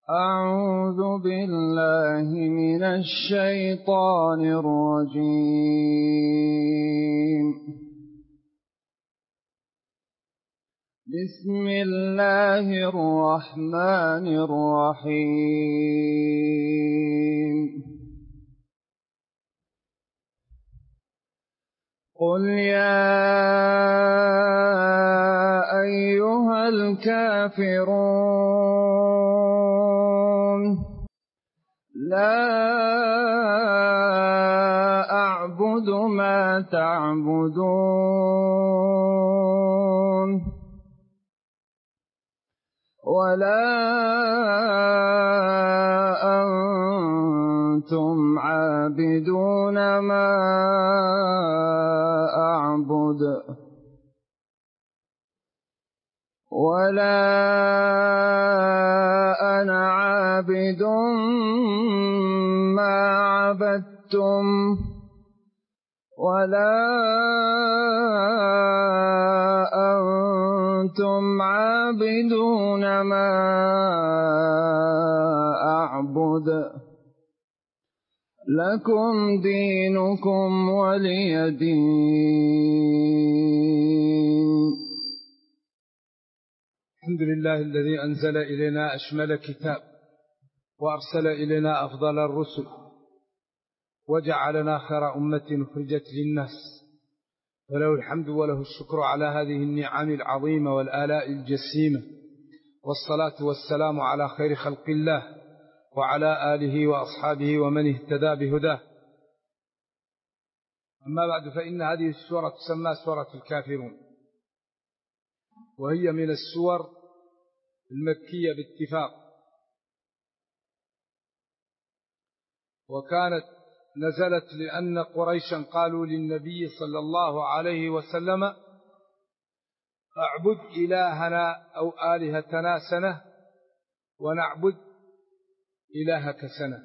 أعوذ بالله من الشيطان الرجيم. بسم الله الرحمن الرحيم. قل يا أيها الكافرون لا أعبد ما تعبدون ولا أنتم عابدون ما أعبد ولا أنا عابد ما عبدتم ولا أنتم عابدون ما أعبد لكم دينكم ولي دين. الحمد لله الذي أنزل إلينا أشمل كتاب وأرسل إلينا أفضل الرسل وجعلنا خير أمة أخرجت للناس، فله الحمد وله الشكر على هذه النعم العظيمة والآلاء الجسيمة، والصلاة والسلام على خير خلق الله وعلى آله وأصحابه ومن اهتدى بهداه. أما بعد، فإن هذه السورة تسمى سورة الكافرون، وهي من السور المكية باتفاق، وكانت نزلت لأن قريشا قالوا للنبي صلى الله عليه وسلم: اعبد إلهنا أو آلهتنا سنة ونعبد إلهك سنة.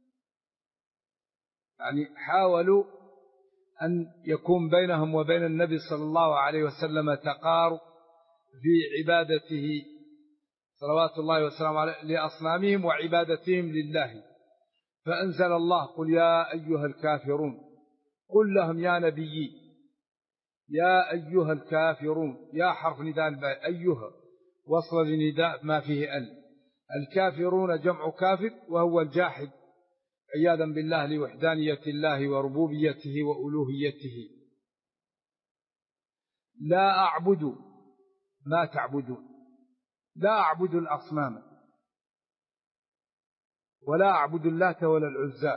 يعني حاولوا أن يكون بينهم وبين النبي صلى الله عليه وسلم تقارب في عبادته صلوات الله وسلامه عليه لأصنامهم وعبادتهم لله، فأنزل الله: قل يا أيها الكافرون. قل لهم يا نبي يا أيها الكافرون، يا حرف نداء، أيها وصل لنداء ما فيه الكافرون جمع كافر، وهو الجاحد عياذا بالله لوحدانية الله وربوبيته وألوهيته. لا أعبد ما تعبدون، لا أعبد الأصنام ولا أعبد اللات ولا العزى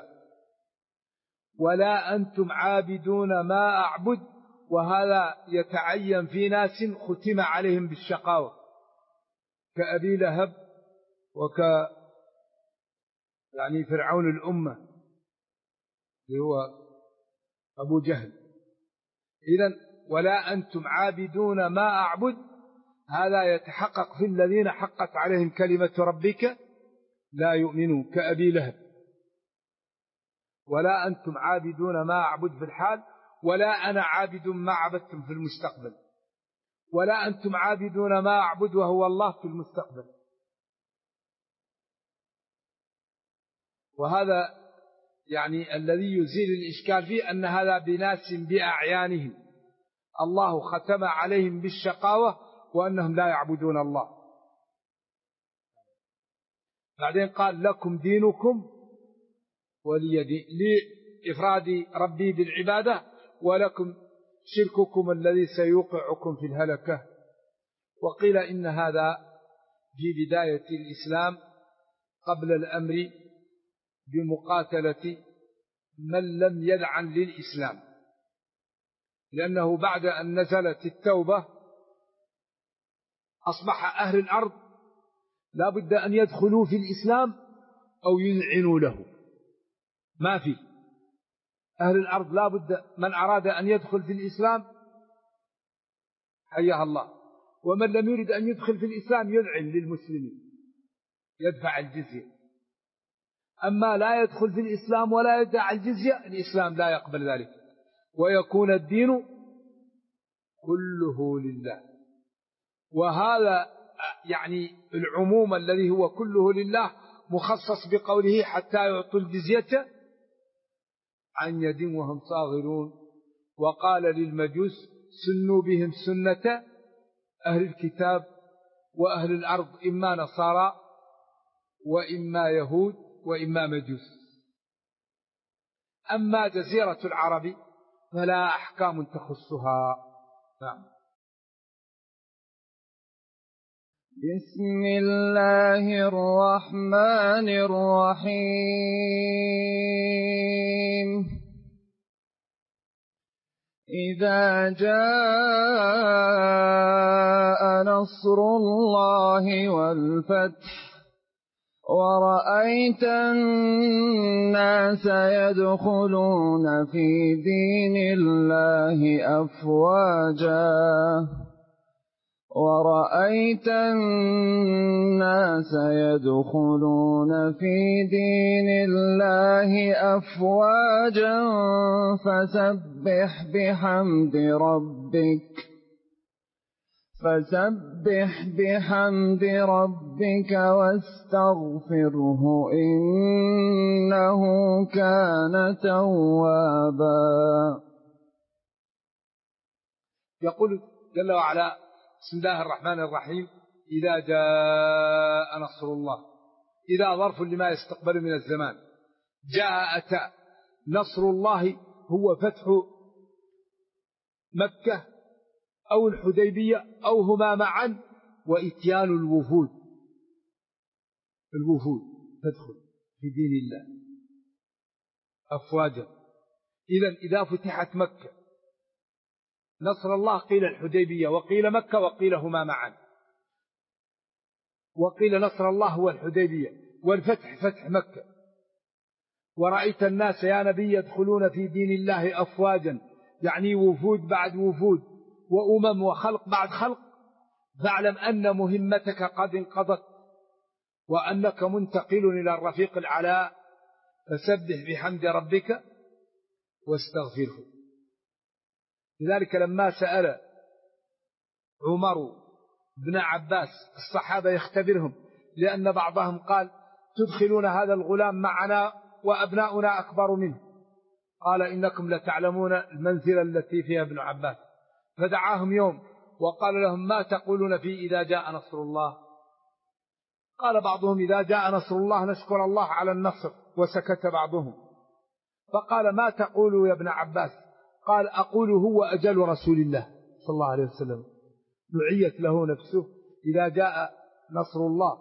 ولا أنتم عابدون ما أعبد. وهذا يتعين في ناس ختم عليهم بالشقاوة كأبي لهب يعني فرعون الأمة اللي هو أبو جهل. إذن ولا أنتم عابدون ما أعبد، هذا يتحقق في الذين حقت عليهم كلمة ربك لا يؤمنون كأبي لهب. ولا أنتم عابدون ما أعبد في الحال، ولا أنا عابد ما عبدتم في المستقبل، ولا أنتم عابدون ما أعبد وهو الله في المستقبل. وهذا يعني الذي يزيل الإشكال فيه أن هذا بناس بأعيانهم الله ختم عليهم بالشقاوة وأنهم لا يعبدون الله. بعدين قال: لكم دينكم ولي دين، لإفراد ربي بالعبادة، ولكم شرككم الذي سيوقعكم في الهلكة. وقيل إن هذا في بداية الإسلام قبل الأمر بمقاتلة من لم يدعن للإسلام، لأنه بعد أن نزلت التوبة أصبح أهل الأرض لا بد أن يدخلوا في الإسلام أو يذعنوا له. ما في أهل الأرض لا بد من أراد أن يدخل في الإسلام حياها الله، ومن لم يرد أن يدخل في الإسلام يذعن للمسلمين يدفع الجزية. أما لا يدخل في الإسلام ولا يدفع الجزية، الإسلام لا يقبل ذلك، ويكون الدين كله لله. وهذا يعني العموم الذي هو كله لله مخصص بقوله حتى يعطوا الجزية عن يد وهم صاغرون. وقال للمجوس سنوا بهم سنة أهل الكتاب وأهل الأرض، إما نصارى وإما يهود وإما مجوس. أما جزيرة العرب فلا أحكام تخصها. نعم. بسم الله الرحمن الرحيم. إذا جاء نصر الله والفتح ورأيت الناس يدخلون في دين الله أفواجا ورأيت الناس يدخلون في دين الله أفواجا فسبح بحمد ربك واستغفره إنه كان توابا. يقول جل وعلا بسم الله الرحمن الرحيم إذا جاء نصر الله. إذا ظرف لما يستقبل من الزمان. جاء أتى. نصر الله هو فتح مكة أو الحديبية أو هما معا، وإتيان الوفود تدخل في دين الله أفواجا. إذا فتحت مكة نصر الله قيل الحديبية وقيل مكة وقيل هما معا، وقيل نصر الله هو الحديبية والفتح فتح مكة. ورأيت الناس يا نبي يدخلون في دين الله أفواجا، يعني وفود بعد وفود وأمم وخلق بعد خلق. فاعلم أن مهمتك قد انقضت وأنك منتقل إلى الرفيق العلاء، فسبح بحمد ربك واستغفره. لذلك لما سأل عمر بن عباس الصحابة يختبرهم، لأن بعضهم قال تدخلون هذا الغلام معنا وأبناؤنا أكبر منه، قال إنكم لتعلمون المنزلة التي فيها ابن عباس. فدعاهم يوم وقال لهم ما تقولون في إذا جاء نصر الله؟ قال بعضهم إذا جاء نصر الله نشكر الله على النصر، وسكت بعضهم. فقال ما تقول يا ابن عباس؟ قال أقول هو أجل رسول الله صلى الله عليه وسلم، نعيت له نفسه إذا جاء نصر الله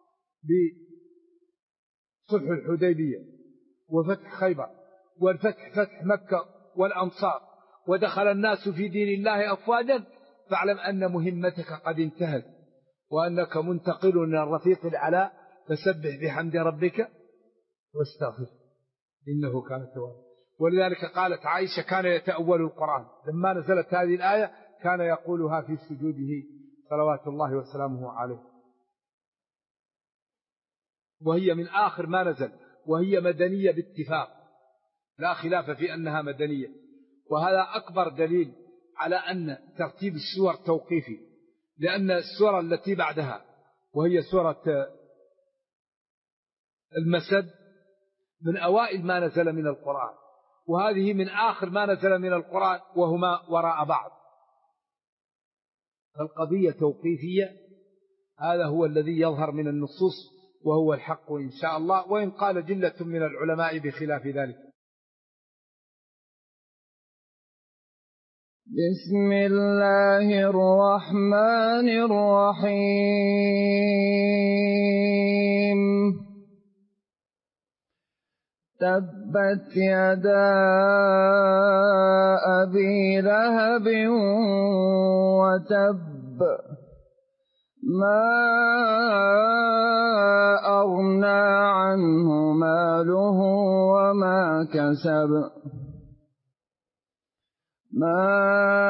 بصلح الحديبية وفتح خيبر والفتح فتح مكة والأنصار ودخل الناس في دين الله أفواجا، فاعلم أن مهمتك قد انتهت وأنك منتقل إلى الرفيق العلاء، فسبح بحمد ربك واستغفر إنه كان توابا. ولذلك قالت عائشة كان يتأول القرآن، لما نزلت هذه الآية كان يقولها في سجوده صلوات الله وسلامه عليه. وهي من آخر ما نزل، وهي مدنية باتفاق، لا خلاف في أنها مدنية. وهذا أكبر دليل على أن ترتيب السور توقيفي، لأن السورة التي بعدها وهي سورة المسد من أوائل ما نزل من القرآن، وهذه من آخر ما نزل من القرآن، وهما وراء بعض. فالقضية توقيفية، هذا هو الذي يظهر من النصوص وهو الحق إن شاء الله، وإن قال جلة من العلماء بخلاف ذلك. بسم الله الرحمن الرحيم. تبت يدا أبي لهب وتب، ما أغنى عنه ماله وما كسب، ما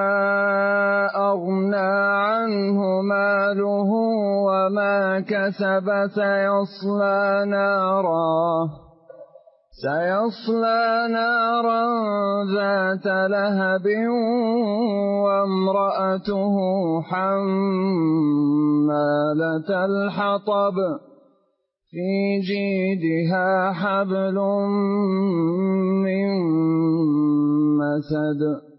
أغنى عنه ماله وما كسب، سيصلى نارا ذات لهب وامرأته حمالة الحطب في جيدها حبل من مسد.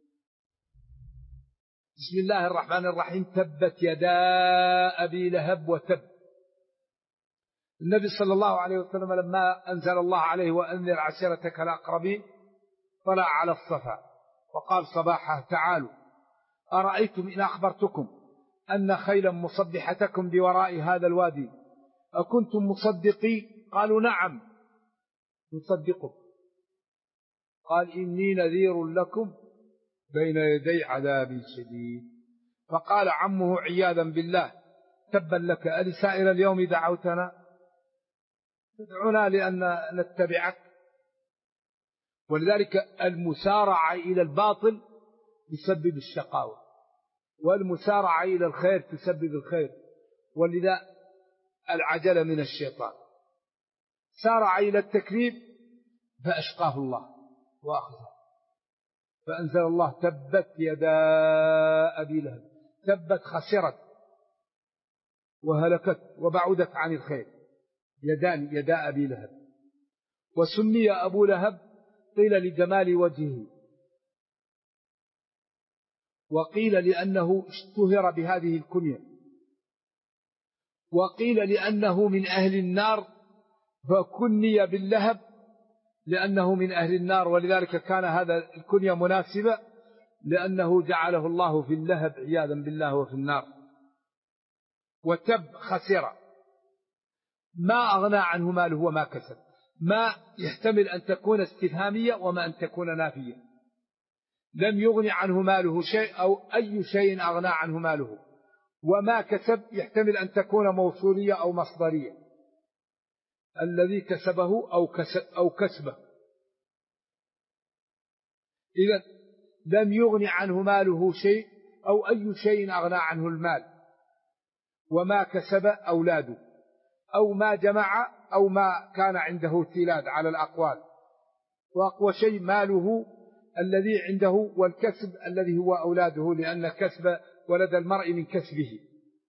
بسم الله الرحمن الرحيم. تبت يدا أبي لهب وتب. النبي صلى الله عليه وسلم لما أنزل الله عليه وأنذر عشيرتك الأقربين طلع على الصفا وقال صباحا تعالوا أرأيتم إن أخبرتكم أن خيلا مصبحتكم بوراء هذا الوادي أكنتم مصدقي؟ قالوا نعم نصدقك. قال إني نذير لكم بين يدي عذاب شديد. فقال عمه عياذا بالله تبا لك ألسائر اليوم دعوتنا تدعونا لأن نتبعك. ولذلك المسارعة إلى الباطل تسبب الشقاوة والمسارعة إلى الخير تسبب الخير. ولذا العجلة من الشيطان. سارع إلى التكذيب فأشقاه الله وأخذه. فأنزل الله تبت يدا أبي لهب. تبت خسرت وهلكت وبعدت عن الخير. يدان يدا أبي لهب. وسمي أبو لهب قيل لجمال وجهه وقيل لأنه اشتهر بهذه الكنية وقيل لأنه من أهل النار فكني باللهب لأنه من أهل النار. ولذلك كان هذا الكنية مناسبة لأنه جعله الله في اللهب عياذا بالله وفي النار. وتب خسر ما أغنى عنه ماله وما كسب. ما يحتمل أن تكون استفهامية وما أن تكون نافية. لم يغني عنه ماله شيء أو أي شيء أغنى عنه ماله. وما كسب يحتمل أن تكون موصولية أو مصدرية. الذي كسبه أو كسبه. إذن لم يغني عنه ماله شيء أو أي شيء أغنى عنه المال. وما كسب أولاده أو ما جمع أو ما كان عنده تلاد على الأقوال. وأقوى شيء ماله الذي عنده والكسب الذي هو أولاده لأن كسب ولد المرء من كسبه.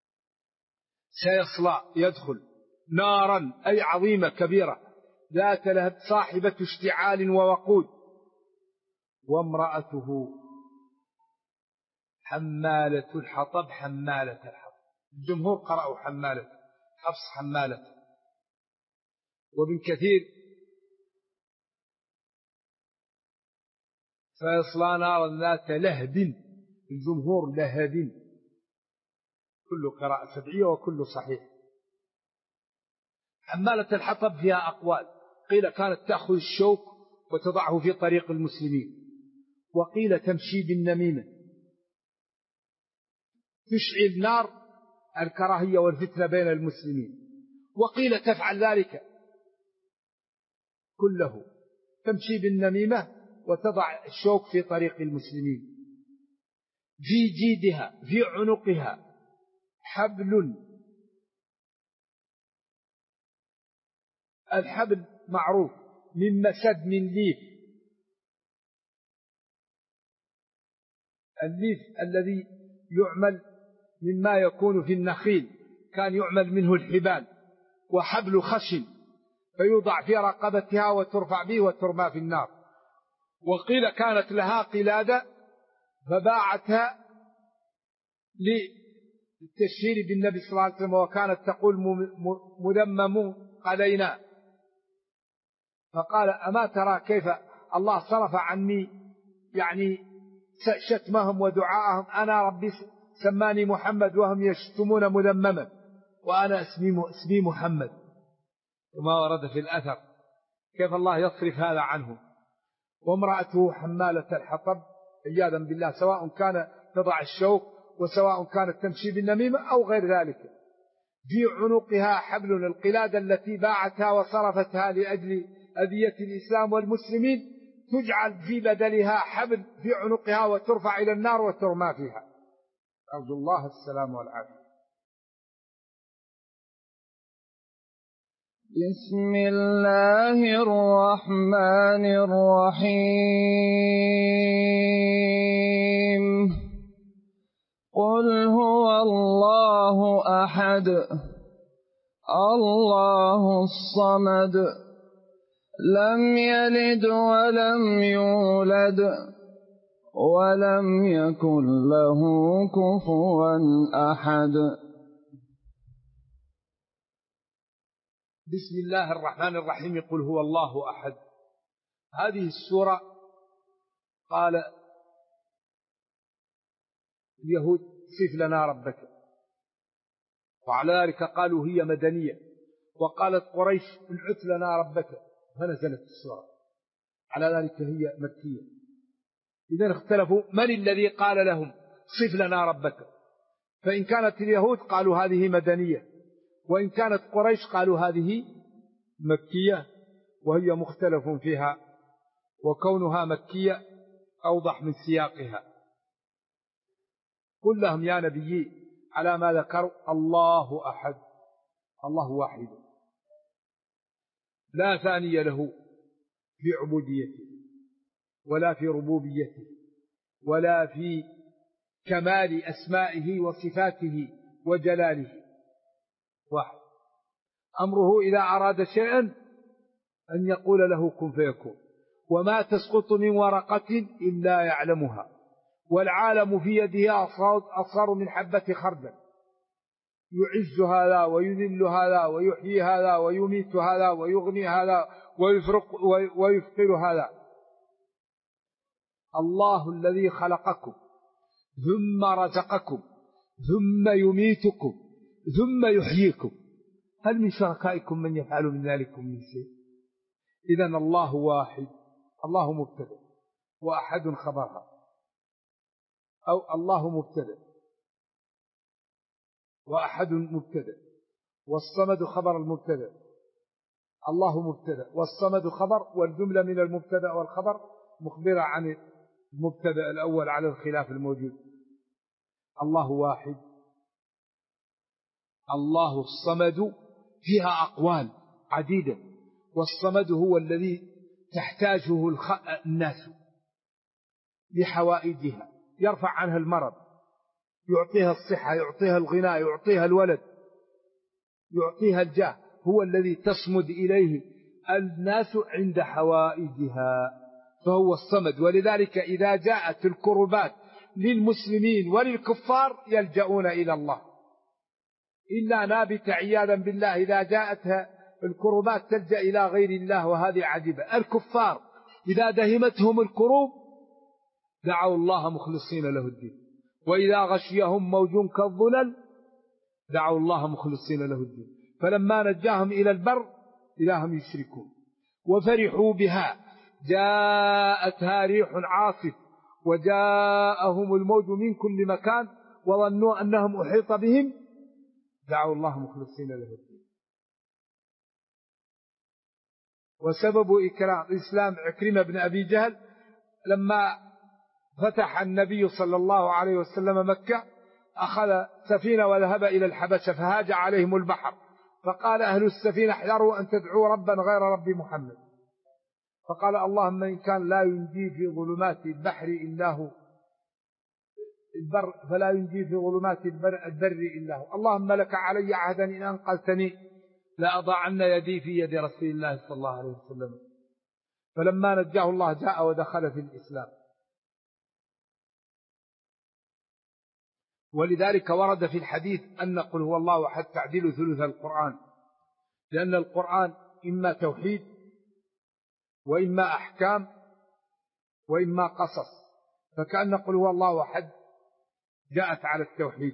سيصلى يدخل نارا أي عظيمة كبيرة ذات لهب صاحبة اشتعال ووقود. وامرأته حمالة الحطب. حمالة الحطب الجمهور قرأوا حمالة. حفص حمالة. وابن كثير فيصلى نارا ذات لهب. الجمهور لهب. كل قراءة سبعية وكل صحيح. حمالة الحطب فيها أقوال. قيل كانت تأخذ الشوك وتضعه في طريق المسلمين. وقيل تمشي بالنميمة تشعل نار الكراهية والفتنة بين المسلمين. وقيل تفعل ذلك كله تمشي بالنميمة وتضع الشوك في طريق المسلمين. في جيدها في عنقها حبل. الحبل معروف من مسد من ليف. الليف الذي يعمل مما يكون في النخيل كان يعمل منه الحبال. وحبل خشن فيوضع في رقبتها وترفع به وترمى في النار. وقيل كانت لها قلادة فباعتها للتشهير بالنبي صلى الله عليه وسلم وكانت تقول مذمم قلينا. فقال أما ترى كيف الله صرف عني يعني شتمهم ودعاءهم. أنا ربي سماني محمد وهم يشتمون مذمما وأنا اسمي محمد. وما ورد في الأثر كيف الله يصرف هذا عنه. وامرأته حمالة الحطب عياذا بالله سواء كان تضع الشوك وسواء كانت تمشي بالنميمة أو غير ذلك. في عنقها حبل. القلادة التي باعتها وصرفتها لأجل أذية الإسلام والمسلمين تجعل في بدلها حبل في عنقها وترفع إلى النار وترمى فيها. أرجو الله السلام والعافية. بسم الله الرحمن الرحيم. قل هو الله أحد الله الصمد لم يلد ولم يولد ولم يكن له كفوا أحد. بسم الله الرحمن الرحيم. قل هو الله أحد. هذه السورة قال اليهود صف لنا ربك، وعلى ذلك قالوا هي مدنية، وقالت قريش انعت لنا ربك، فنزلت السورة. على ذلك هي مكية. إذن اختلفوا من الذي قال لهم صف لنا ربك، فإن كانت اليهود قالوا هذه مدنية، وإن كانت قريش قالوا هذه مكية، وهي مختلف فيها، وكونها مكية أوضح من سياقها. قل لهم يا نبي على ما ذكروا الله أحد، الله واحد لا ثاني له في عبوديته ولا في ربوبيته ولا في كمال أسمائه وصفاته وجلاله، واحد. أمره إذا أراد شيئا أن يقول له كن فيكون، وما تسقط من ورقة إلا يعلمها، والعالم في يده أصغر من حبة خردل، يعز هذا ويذل هذا ويحيي هذا ويميت هذا ويغني هذا ويفقر هذا. الله الذي خلقكم ثم رزقكم ثم يميتكم ثم يحييكم، هل من شركائكم من يفعل من ذلك من شيء؟ إذن الله واحد. الله مبتدأ وأحد خبرها، أو الله مبتدأ وأحد مبتدأ، والصمد خبر المبتدأ. الله مبتدأ والصمد خبر، والجملة من المبتدأ والخبر مخبرة عن المبتدأ الأول على الخلاف الموجود. الله واحد. الله الصمد فيها أقوال عديدة، والصمد هو الذي تحتاجه الناس لحوائجها، يرفع عنها المرض، يعطيها الصحة، يعطيها الغناء، يعطيها الولد، يعطيها الجاه، هو الذي تصمد إليه الناس عند حوائجها، فهو الصمد. ولذلك إذا جاءت الكربات للمسلمين وللكفار يلجؤون إلى الله، إلا نابت عياذا بالله إذا جاءتها الكربات تلجأ إلى غير الله، وهذه عجيبة. الكفار إذا دهمتهم الكروب دعوا الله مخلصين له الدين، وإذا غشيهم موج كالظلل دعوا الله مخلصين له الدين، فلما نجاهم إلى البر إذا هم يشركون. وفرحوا بها، جاءتها ريح عاصف وجاءهم الموج من كل مكان وظنوا أنهم أحيط بهم دعوا الله مخلصين له الدين. وسبب إكرام الإسلام عكرمة بن أبي جهل لما فتح النبي صلى الله عليه وسلم مكة أخذ سفينة وذهب إلى الحبشة، فهاج عليهم البحر، فقال أهل السفينة احذروا أن تدعوا ربا غير رب محمد، فقال اللهم إن كان لا ينجي في ظلمات البحر إلا هو البر فلا ينجي في ظلمات البر إلا هو، اللهم لك علي عهدا إن أنقذتني لأضعن يدي في يد رسول الله صلى الله عليه وسلم. فلما نجاه الله جاء ودخل في الإسلام. ولذلك ورد في الحديث أن قل هو الله أحد تعديل ثلث القرآن، لأن القرآن إما توحيد وإما أحكام وإما قصص، فكأن قل هو الله أحد جاءت على التوحيد.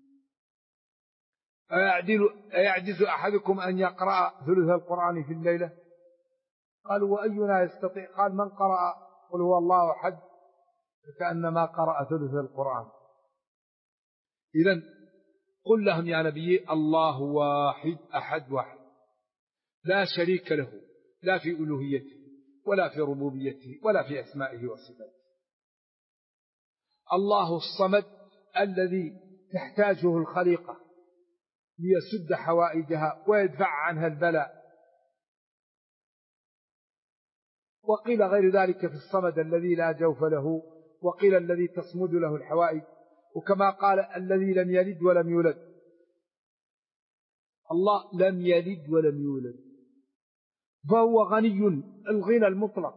أيعجز أحدكم أن يقرأ ثلث القرآن في الليلة؟ قالوا وأينا يستطيع؟ قال من قرأ قل هو الله أحد فكأنما قرأ ثلث القرآن. إذن قل لهم يا نبي الله واحد أحد واحد لا شريك له، لا في ألوهيته ولا في ربوبيته ولا في أسمائه وصفاته. الله الصمد الذي تحتاجه الخليقة ليسد حوائجها ويدفع عنها البلاء. وقيل غير ذلك في الصمد الذي لا جوف له، وقيل الذي تصمد له الحوائج، وكما قال الذي لم يلد ولم يولد. الله لم يلد ولم يولد، فهو غني الغنى المطلق.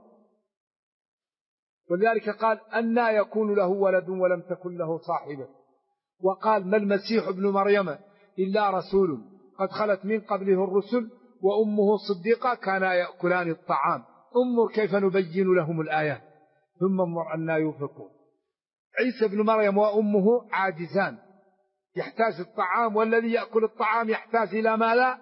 ولذلك قال أنى يكون له ولد ولم تكن له صاحبة. وقال ما المسيح ابن مريم إلا رسول قد خلت من قبله الرسل وأمه صديقة كانا يأكلان الطعام. انظر كيف نبين لهم الآيات ثم انظر أنى يؤفكون. عيسى ابن مريم وأمه عاجزان، يحتاج الطعام، والذي يأكل الطعام يحتاج إلى ماذا؟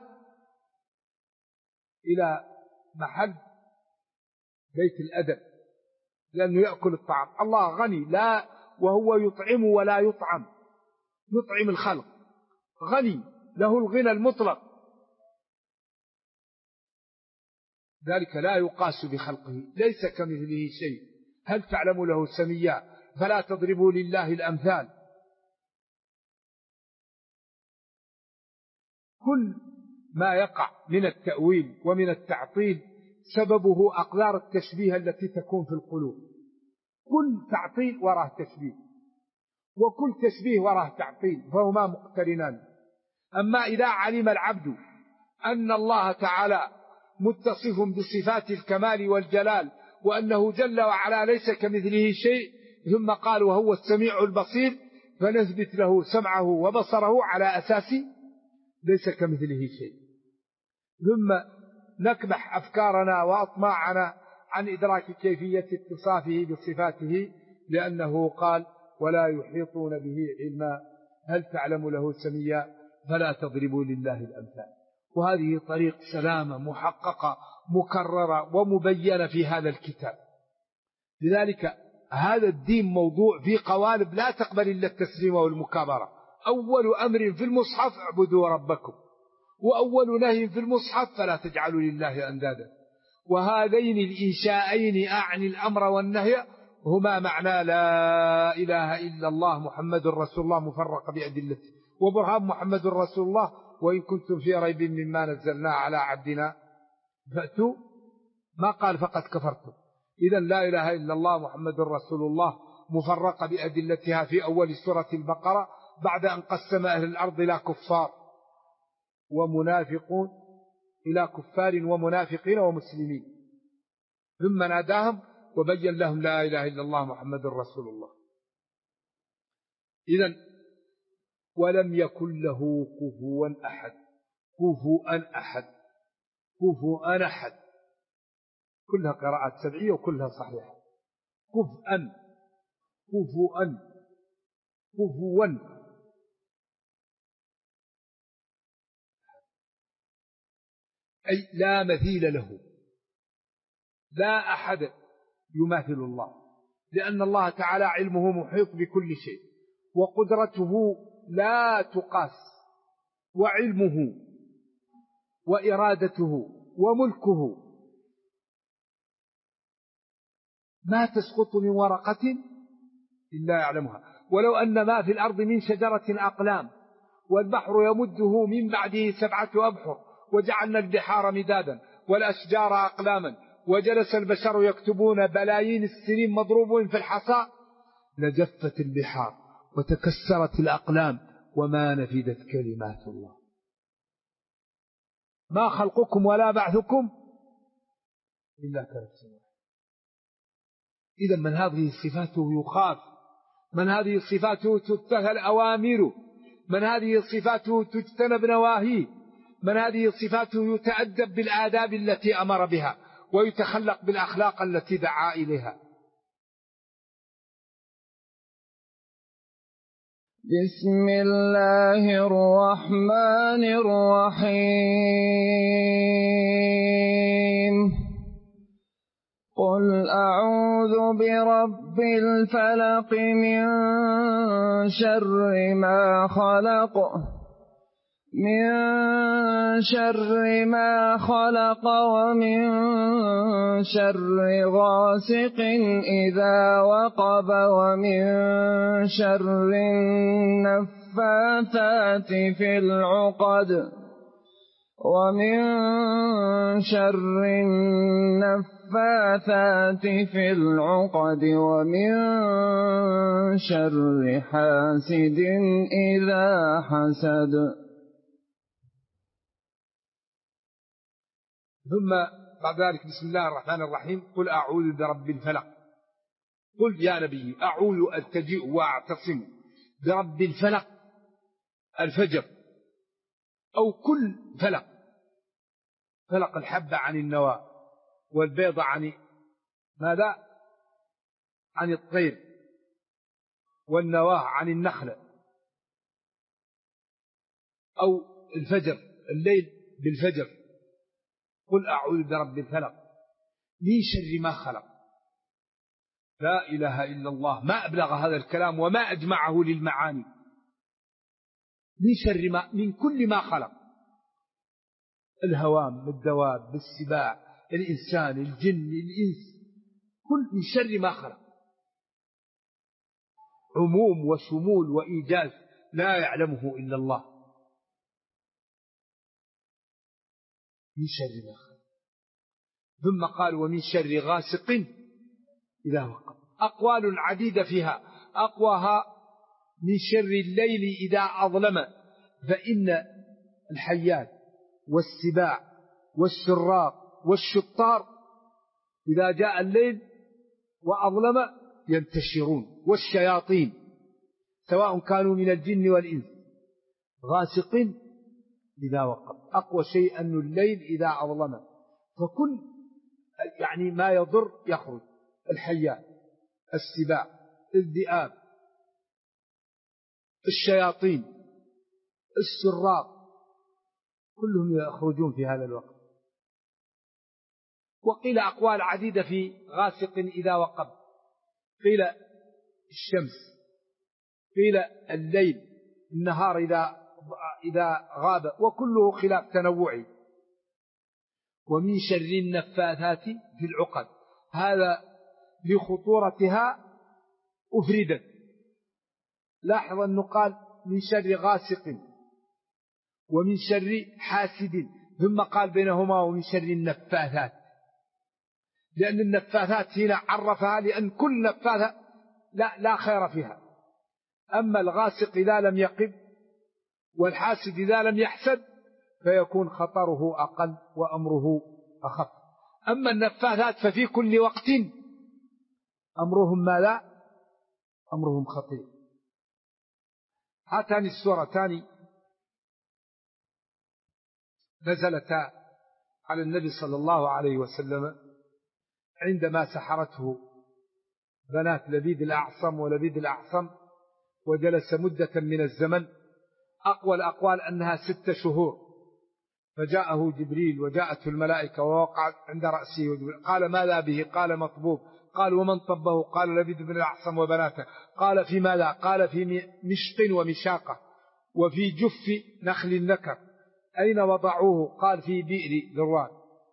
إلى محل بيت الأدب، لأنه يأكل الطعام. الله غني لا، وهو يطعم ولا يطعم، يطعم الخلق، غني له الغنى المطلق، ذلك لا يقاس بخلقه، ليس كمثله شيء. هل تعلم له سميا؟ فلا تضربوا لله الأمثال. كل ما يقع من التأويل ومن التعطيل سببه أقدار التشبيه التي تكون في القلوب. كل تعطيل وراه تشبيه، وكل تشبيه وراه تعطيل، فهما مقترنان. أما إذا علم العبد أن الله تعالى متصف بصفات الكمال والجلال، وأنه جل وعلا ليس كمثله شيء، ثم قال وهو السميع البصير، فنثبت له سمعه وبصره على أساس ليس كمثله شيء. ثم نكبح أفكارنا وأطماعنا عن إدراك كيفية اتصافه بصفاته، لأنه قال ولا يحيطون به علما. هل تعلم له سميا؟ فلا تضربوا لله الأمثال. وهذه طريق سلامة محققة مكررة ومبينة في هذا الكتاب. لذلك هذا الدين موضوع في قوالب لا تقبل إلا التسليم والمكابرة. أول أمر في المصحف اعبدوا ربكم، وأول نهي في المصحف فلا تجعلوا لله أندادا. وهذين الإنشاءين أعني الأمر والنهي هما معنى لا إله إلا الله محمد رسول الله مفرق بأدلته، وبرهان محمد رسول الله وإن كنتم في ريب مما نزلنا على عبدنا فأتوا، ما قال فقد كفرتم. إذن لا إله إلا الله محمد رسول الله مفرق بأدلتها في أول سورة البقرة، بعد أن قسم أهل الأرض إلى كفار ومنافقون، إلى كفار ومنافقين ومسلمين، ثم ناداهم وبين لهم لا إله إلا الله محمد رسول الله. إذن ولم يكن له كفوا أحد. كفوا أحد، كفوا أحد، كلها قراءات سبعية وكلها صحيحة. كفوا كفوا كفوا، أي لا مثيل له، لا أحد يماثل الله، لأن الله تعالى علمه محيط بكل شيء، وقدرته لا تقاس، وعلمه وإرادته وملكه ما تسقط من ورقة إلا يعلمها، ولو أن ما في الأرض من شجرة أقلام والبحر يمده من بعده 7 أبحر وجعلنا البحار مدادا والأشجار أقلاما وجلس البشر يكتبون بلايين السنين مضروبين في الحصى لجفت البحار وتكسرت الأقلام وما نفدت كلمات الله. ما خلقكم ولا بعثكم إلا كنفس واحدة. إذا من هذه صفاته يخاف، من هذه صفاته تتخذ أوامره، من هذه صفاته تجتنب نواهيه، من هذه صفاته يتأدب بالآداب التي أمر بها ويتخلق بالأخلاق التي دعا إليها. بسم الله الرحمن الرحيم. قل أعوذ برب الفلق من شر ما خلق، من شر ما خلق، ومن شر غاسق إذا وقب، ومن شر النفاثات في العقد، ومن شر النفاثات في العقد، ومن شر حاسد إذا حسد. ثم بعد ذلك بسم الله الرحمن الرحيم قل أعوذ برب الفلق. قل يا نبي أعوذ ألتجئ وأعتصم برب الفلق، الفجر أو كل فلق، فلق الحبة عن النوى والبيض عن ماذا؟ عن الطير، والنواه عن النخلة، أو الفجر الليل بالفجر. قل أعوذ برب الفلق من شر ما خلق. لا إله إلا الله، ما أبلغ هذا الكلام وما أجمعه للمعاني. من شر ما، من كل ما خلق، الهوام، الدواب، السباع، الإنسان، الجن، الإنس، كل من شر ما خلق، عموم وشمول وإيجاز لا يعلمه إلا الله. من شر ما خلق. ثم قال ومن شر غاسق إذا وقب. أقوال عديدة فيها، أقواها من شر الليل إذا أظلم، فإن الحيات والسباع والسراق والشطار إذا جاء الليل وأظلم ينتشرون، والشياطين سواء كانوا من الجن والإنس. غاسق إذا وقب، أقوى شيء أن الليل إذا أظلم، فكل يعني ما يضر يخرج، الحيات، السباع، الذئاب، الشياطين، السراق، كلهم يخرجون في هذا الوقت. وقيل أقوال عديدة في غاسق إذا وقب، قيل الشمس، قيل الليل، النهار إذا غاب، وكله خلاف تنوعي. ومن شر النفاثات في العقد، هذا لخطورتها أفردت. لاحظ أنه قال من شر غاسق ومن شر حاسد، ثم قال بينهما ومن شر النفاثات، لأن النفاثات هنا عرفها لأن كل نفاثة لا خير فيها. أما الغاسق إذا لم يقب والحاسد إذا لم يحسد فيكون خطره أقل وأمره أخف. أما النفاثات ففي كل وقت أمرهم ما لا أمرهم خطير. هاتان السورتان نزلتا على النبي صلى الله عليه وسلم عندما سحرته بنات لبيد الأعصم ولبيد الأعصم، وجلس مدة من الزمن. أقوى الأقوال أنها 6 شهور. فجاءه جبريل وجاءته الملائكة ووقع عند رأسه وجبريل قال ماذا به؟ قال مطبوب. قال ومن طبه؟ قال لبيد بن الأعصم وبناته. قال في ماذا؟ قال في مشط ومشاقة وفي جف نخل نكر. أين وضعوه؟ قال في بئر ذروان.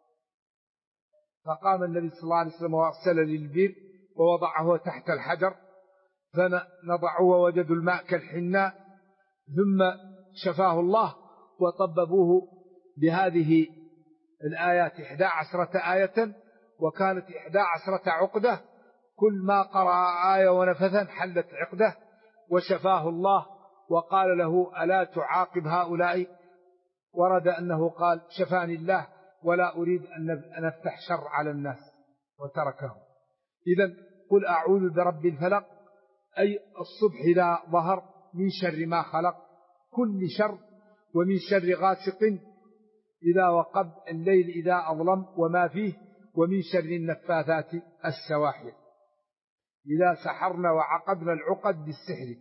فقام النبي صلى الله عليه وسلم وأرسل للبئر ووضعه تحت الحجر، فنضعوه ووجدوا الماء كالحناء، ثم شفاه الله وطببوه بهذه الآيات 11 آية، وكانت 11 عقدة، كل ما قرأ آية ونفثا حلت عقدة، وشفاه الله وقال له ألا تعاقب هؤلاء؟ ورد أنه قال شفاني الله ولا أريد أن أفتح شر على الناس، وتركه. إذن قل أعوذ برب الفلق، أي الصبح إذا ظهر، من شر ما خلق، كل شر، ومن شر غاسق إذا وقب، الليل إذا أظلم وما فيه، ومن شر النفاثات السواحل. إذا سحرنا وعقدنا العقد بالسحر.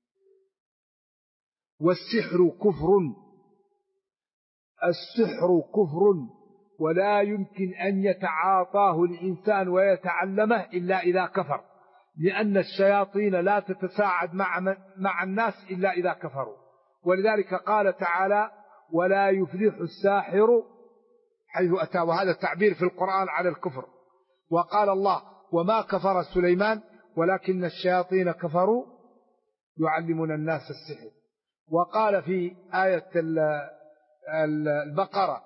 والسحر كفر، السحر كفر، ولا يمكن أن يتعاطاه الإنسان ويتعلمه إلا إذا كفر، لأن الشياطين لا تتساعد مع الناس إلا إذا كفروا. ولذلك قال تعالى ولا يفلح الساحر حيث أتى، وهذا التعبير في القرآن على الكفر. وقال الله وما كفر سليمان ولكن الشياطين كفروا يعلمون الناس السحر. وقال في آية البقرة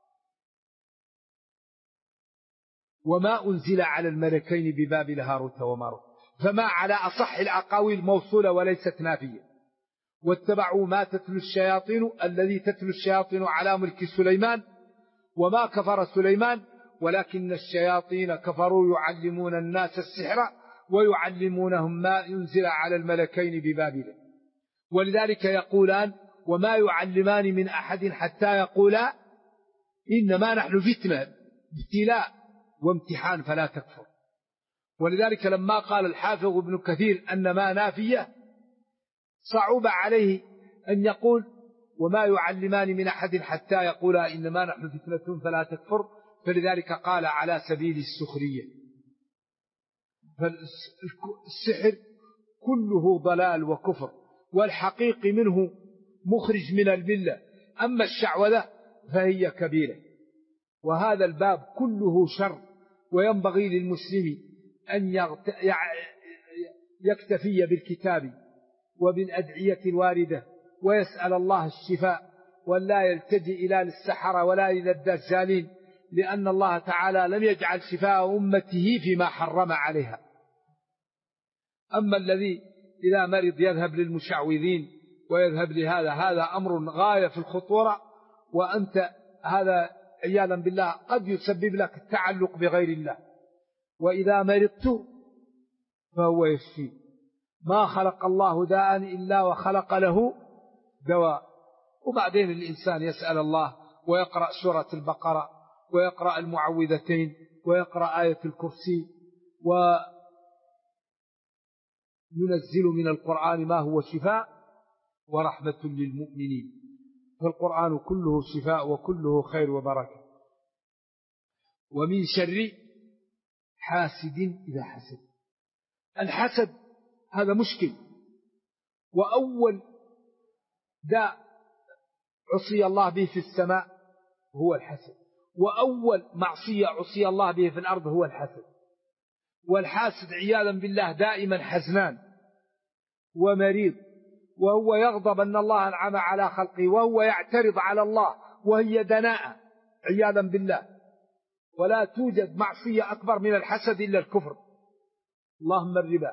وما أنزل على الملكين ببابل هاروت وماروت، فما على أصح الأقاويل موصولة وليست نافية. واتبعوا ما تتلو الشياطين، الذي تتلو الشياطين على ملك سليمان، وما كفر سليمان ولكن الشياطين كفروا يعلمون الناس السحر ويعلمونهم ما ينزل على الملكين ببابل. ولذلك يقولان وما يعلمان من أحد حتى يقولا إنما نحن فتنة ابتلاء وامتحان فلا تكفر. ولذلك لما قال الحافظ ابن كثير أن ما نافية صعب عليه أن يقول وما يعلمان من أحد حتى يقولا إنما نحن فتنة فلا تكفر، فلذلك قال على سبيل السخرية. فالسحر كله ضلال وكفر، والحقيق منه مخرج من الملة، أما الشعوذة فهي كبيرة. وهذا الباب كله شر، وينبغي للمسلم أن يكتفي بالكتاب وبالأدعية الواردة ويسأل الله الشفاء، ولا يلتجئ إلى السحرة ولا إلى الدجالين، لأن الله تعالى لم يجعل شفاء أمته فيما حرم عليها. أما الذي إذا مرض يذهب للمشعوذين ويذهب لهذا، هذا أمر غاية في الخطورة، وأنت هذا عياذا بالله قد يسبب لك التعلق بغير الله. وإذا مرضت فهو يشفي، ما خلق الله داء إلا وخلق له دواء. وبعدين الإنسان يسأل الله ويقرأ سورة البقرة ويقرأ المعوذتين ويقرأ آية الكرسي، وينزل من القرآن ما هو شفاء ورحمة للمؤمنين. فالقرآن كله شفاء وكله خير وبركة. ومن شر حاسد إذا حسد. الحسد هذا مشكل، وأول داء عصي الله به في السماء هو الحسد، وأول معصية عصي الله به في الأرض هو الحسد. والحاسد عياذا بالله دائما حزنان ومريض، وهو يغضب أن الله أنعم على خلقه، وهو يعترض على الله، وهي دناءة عياذا بالله. ولا توجد معصية أكبر من الحسد إلا الكفر، اللهم الربا.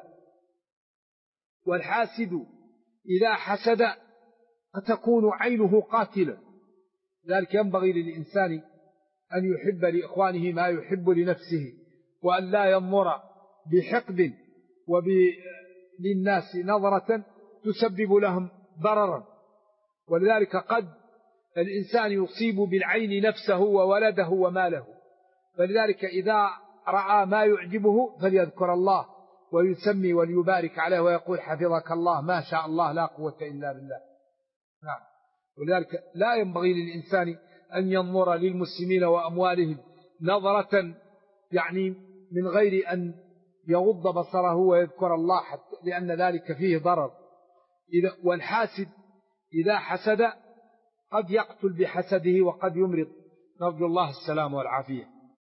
والحاسد إذا حسد تكون عينه قاتلة، ذلك ينبغي للإنسان أن يحب لإخوانه ما يحب لنفسه، وأن لا ينظر بحقد للناس نظرة تسبب لهم ضررا. ولذلك قد الإنسان يصيب بالعين نفسه وولده وماله، فلذلك إذا رأى ما يعجبه فليذكر الله ويسمي وليبارك عليه ويقول حفظك الله، ما شاء الله لا قوة إلا بالله. نعم. ولذلك لا ينبغي للإنسان أن ينظر للمسلمين وأموالهم نظرة يعني من غير أن يغض بصره ويذكر الله، حتى لأن ذلك فيه ضرر. والحاسد إذا حسد قد يقتل بحسده وقد يمرض، نرجو الله السلام والعافية.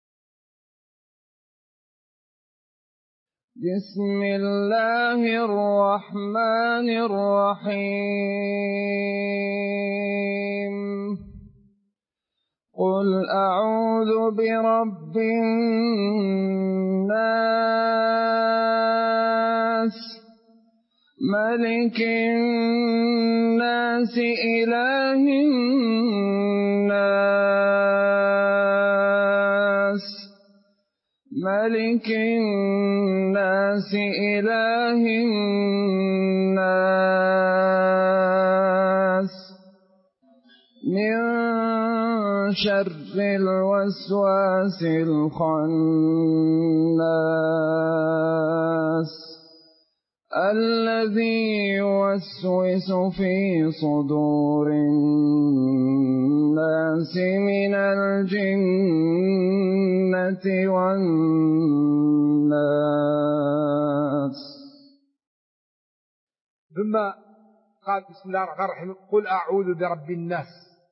بسم الله الرحمن الرحيم. قل أعوذ برب الناس ملك الناس إله الناس ملك الناس إله الناس من شر الوسواس الخناس الذي يوسوس في صدور الناس من الجنة والناس. ثم قال بسم الله الرحمن الرحيم قل أعوذ برب الناس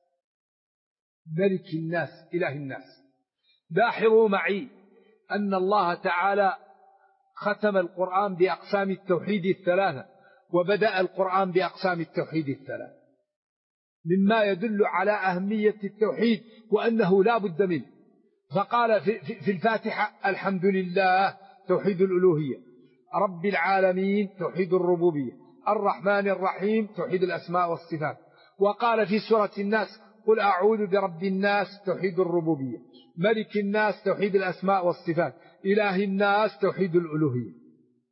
ملك الناس إله الناس. لاحظوا معي أن الله تعالى ختم القرآن بأقسام التوحيد الثلاثة، وبدأ القرآن بأقسام التوحيد الثلاثة، مما يدل على أهمية التوحيد وأنه لا بد منه. فقال في الفاتحة الحمد لله توحيد الألوهية، رب العالمين توحيد الربوبية، الرحمن الرحيم توحيد الأسماء والصفات. وقال في سورة الناس قل أعوذ برب الناس توحيد الربوبية، ملك الناس توحيد الأسماء والصفات، إله الناس توحيد الألوهية.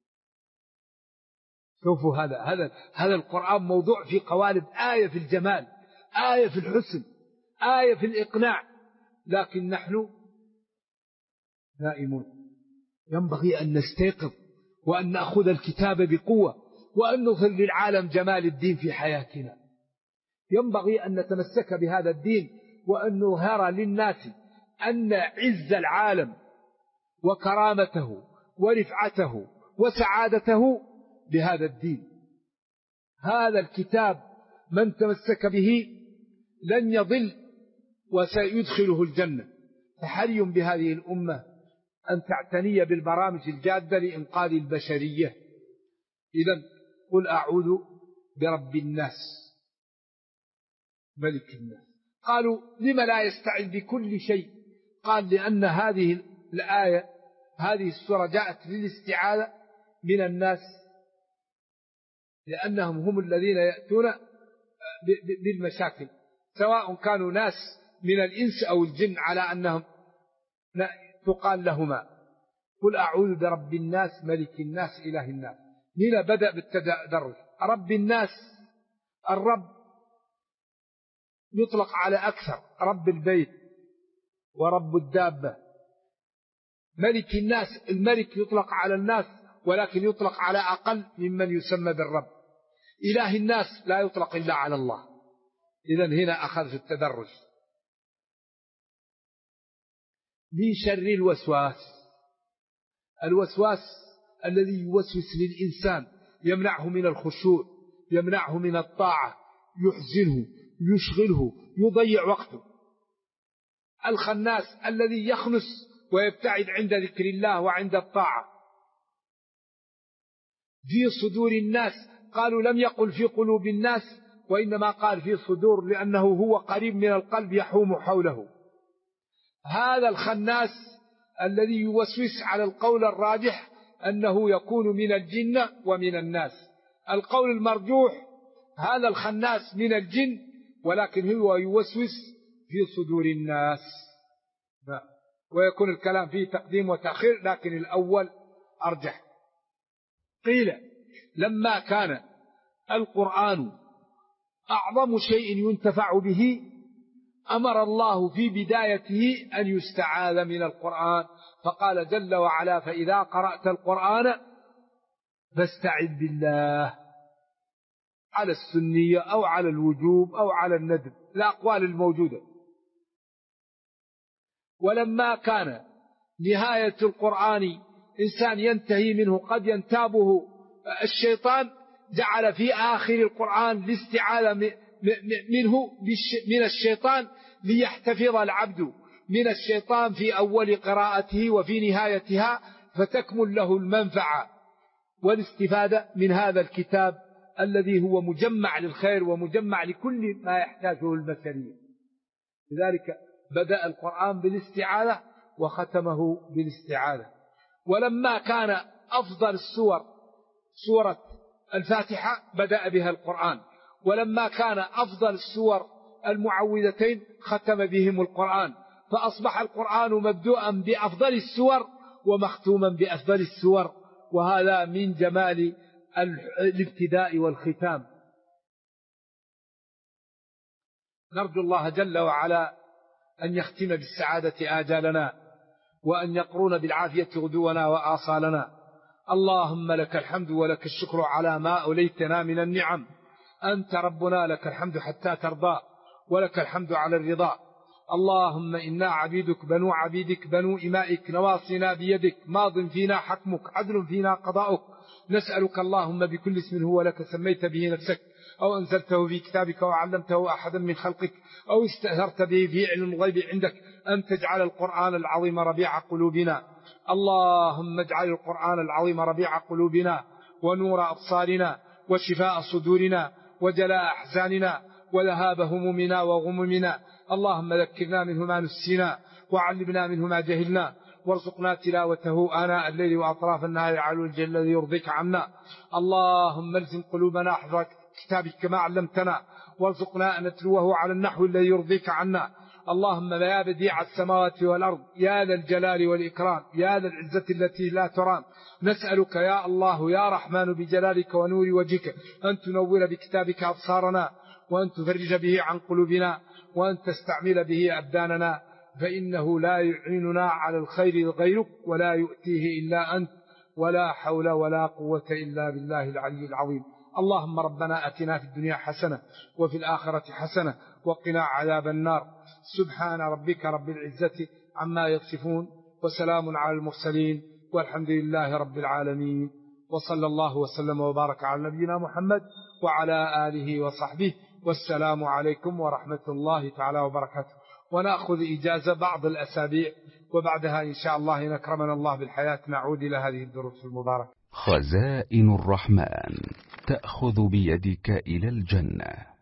شوفوا هذا القرآن موضوع في قوالب، آية في الجمال، آية في الحسن، آية في الإقناع، لكن نحن نائمون. ينبغي أن نستيقظ وأن نأخذ الكتاب بقوة وأن نظهر للعالم جمال الدين في حياتنا. ينبغي أن نتمسك بهذا الدين وأن نظهر للناس أن عز العالم وكرامته ورفعته وسعادته بهذا الدين. هذا الكتاب من تمسك به لن يضل وسيدخله الجنة. فحري بهذه الأمة أن تعتني بالبرامج الجادة لإنقاذ البشرية. إذن قل أعوذ برب الناس ملك الناس. قالوا لما لا يستعذ بكل شيء؟ قال لأن هذه الآية، هذه السورة جاءت للاستعاذة من الناس، لأنهم هم الذين يأتون بالمشاكل، سواء كانوا ناس من الإنس أو الجن، على أنهم تقال لهما قل أعوذ برب الناس ملك الناس إله الناس. هنا بدأ بالتدرج. رب الناس، الرب يطلق على أكثر، رب البيت ورب الدابة. ملك الناس، الملك يطلق على الناس ولكن يطلق على أقل ممن يسمى بالرب. إله الناس لا يطلق إلا على الله. إذن هنا أخذ في التدرج. من شر الوسواس، الوسواس الذي يوسوس للإنسان، يمنعه من الخشوع، يمنعه من الطاعة، يحزنه، يشغله، يضيع وقته. الخناس الذي يخنس ويبتعد عند ذكر الله وعند الطاعة. في صدور الناس، قالوا لم يقل في قلوب الناس وإنما قال في صدور، لأنه هو قريب من القلب يحوم حوله. هذا الخناس الذي يوسوس، على القول الراجح أنه يكون من الجن ومن الناس. القول المرجوح هذا الخناس من الجن، ولكن هو يوسوس في صدور الناس، ويكون الكلام فيه تقديم وتأخير، لكن الأول أرجح. قيل لما كان القرآن أعظم شيء ينتفع به، أمر الله في بدايته أن يستعاذ من القرآن، فقال جل وعلا فإذا قرأت القرآن فاستعذ بالله، على السنية أو على الوجوب أو على الندب، الأقوال الموجودة. ولما كان نهاية القرآن إنسان ينتهي منه قد ينتابه الشيطان، جعل في آخر القرآن الاستعاذة منه من الشيطان، ليحتفظ العبد من الشيطان في أول قراءته وفي نهايتها، فتكمل له المنفعة والاستفادة من هذا الكتاب الذي هو مجمع للخير ومجمع لكل ما يحتاجه البشرية. لذلك بدأ القرآن بالاستعاذة وختمه بالاستعاذة. ولما كان أفضل السور سورة الفاتحة بدأ بها القرآن، ولما كان أفضل السور المعوذتين ختم بهم القرآن، فأصبح القرآن مبدوءا بأفضل السور ومختوما بأفضل السور، وهذا من جمال الابتداء والختام. نرجو الله جل وعلا أن يختم بالسعادة آجالنا، وأن يقرون بالعافية غدونا وآصالنا. اللهم لك الحمد ولك الشكر على ما أوليتنا من النعم. أنت ربنا، لك الحمد حتى ترضى، ولك الحمد على الرضا. اللهم إنا عبيدك بنو عبيدك بنو إمائك، نواصينا بيدك، ماض فينا حكمك، عدل فينا قضاؤك. نسألك اللهم بكل اسم هو لك سميت به نفسك أو أنزلته في كتابك أو علمته أحدا من خلقك أو استأثرت به في علم الغيب عندك، أن تجعل القرآن العظيم ربيع قلوبنا. اللهم اجعل القرآن العظيم ربيع قلوبنا ونور أبصارنا وشفاء صدورنا وجلاء أحزاننا وذهاب همومنا وغمومنا. اللهم ذكرنا منه ما نسينا وعلمنا منه ما جهلنا، وارزقنا تلاوته آناء الليل وأطراف النهار على الوجه الذي يرضيك عنا. اللهم الزم قلوبنا حفظ كتابك كما علمتنا، وارزقنا أن نتلوه على النحو الذي يرضيك عنا. اللهم يا بديع السماوات والأرض يا ذا الجلال والإكرام يا ذا العزة التي لا ترام، نسألك يا الله يا رحمن بجلالك ونور وجهك أن تنور بكتابك أبصارنا، وأن تفرج به عن قلوبنا، وأن تستعمل به أبداننا، فإنه لا يعيننا على الخير غيرك ولا يؤتيه إلا أنت، ولا حول ولا قوة إلا بالله العلي العظيم. اللهم ربنا أتنا في الدنيا حسنة وفي الآخرة حسنة وقنا عذاب النار. سبحان ربك رب العزة عما يصفون وسلام على المرسلين والحمد لله رب العالمين، وصلى الله وسلم وبارك على نبينا محمد وعلى آله وصحبه، والسلام عليكم ورحمة الله تعالى وبركاته. ونأخذ إجازة بعض الأسابيع، وبعدها إن شاء الله إن أكرمنا الله بالحياة نعود إلى هذه الدروس المباركة. خزائن الرحمن تأخذ بيدك إلى الجنة.